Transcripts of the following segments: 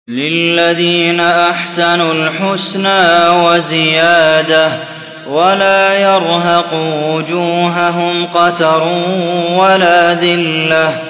لِلَّذِينَ أَحْسَنُوا الْحُسْنَىٰ وَزِيَادَةٌ وَلَا يَرْهَقُ وُجُوهَهُمْ قَتَرٌ وَلَا ذِلَّةٌ ۚ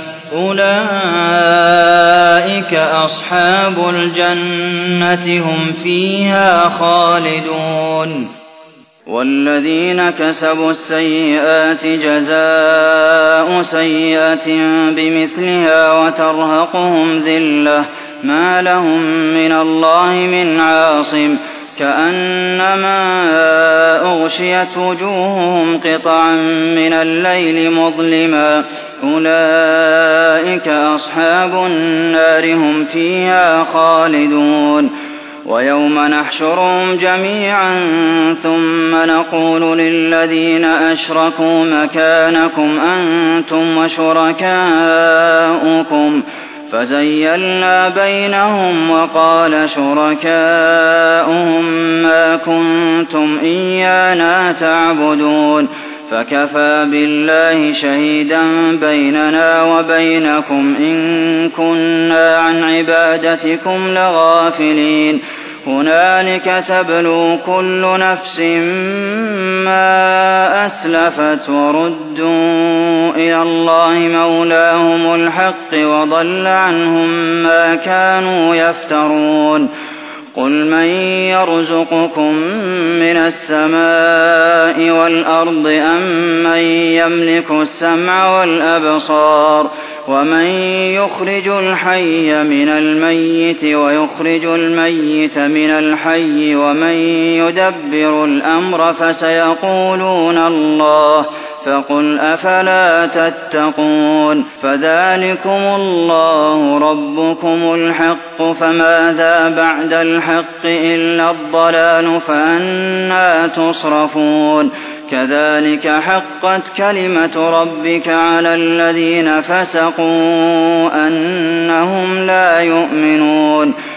أُولَٰئِكَ أَصْحَابُ الْجَنَّةِ ۖ هُمْ فِيهَا خَالِدُونَ وَالَّذِينَ كَسَبُوا السَّيِّئَاتِ جَزَاءُ سَيِّئَةٍ بِمِثْلِهَا وَتَرْهَقُهُمْ ذِلَّةٌ ۖ مَّا لَهُم مِّنَ اللَّهِ مِنْ عَاصِمٍ ۖ كَأَنَّمَا أُغْشِيَتْ وُجُوهُهُمْ قِطَعًا مِّنَ اللَّيْلِ مُظْلِمًا ۚ أُولَٰئِكَ أَصْحَابُ النَّارِ ۖ هُمْ فِيهَا خَالِدُونَ وَيَوْمَ نَحْشُرُهُمْ جَمِيعًا ثُمَّ نَقُولُ لِلَّذِينَ أَشْرَكُوا مَكَانَكُمْ أَنتُمْ وَشُرَكَاؤُكُمْ ۚ فَزَيَّلْنَا بَيْنَهُمْ وَقَالَ شُرَكَاؤُهُم مَّا كُنتُمْ إِيَّانَا تَعْبُدُونَ فَكَفَىٰ بِاللَّهِ شَهِيدًا بَيْنَنَا وَبَيْنَكُمْ إِن كُنَّا عَنْ عِبَادَتِكُمْ لَغَافِلِينَ هُنَالِكَ تَبْلُو كُلُّ نَفْسٍ مَّا أَسْلَفَتْ وَرُدُّوا إِلَى اللَّهِ مَوْلَاهُمُ الْحَقِّ وَضَلَّ عَنْهُم مَّا كَانُوا يَفْتَرُونَ قُلْ مَن يَرْزُقُكُم مِّنَ السَّمَاءِ وَالْأَرْضِ أَمَّن يَمْلِكُ السَّمْعَ وَالْأَبْصَارَ وَمَن يُخْرِجُ الْحَيَّ مِنَ الْمَيِّتِ وَيُخْرِجُ الْمَيِّتَ مِنَ الْحَيِّ وَمَن يُدَبِّرُ الْأَمْرَ فَسَيَقُولُونَ اللَّهُ ۚ فَقُلْ أَفَلَا تَتَّقُونَ فَذَٰلِكُمُ اللَّهُ رَبُّكُمُ الْحَقُّ فَمَاذَا بَعْدَ الْحَقِّ إِلَّا الضَّلَالُ فَأَنَّىٰ تُصْرَفُونَ كَذَٰلِكَ حَقَّتْ كَلِمَةُ رَبِّكَ عَلَى الَّذِينَ فَسَقُوا أَنَّهُمْ لَا يُؤْمِنُونَ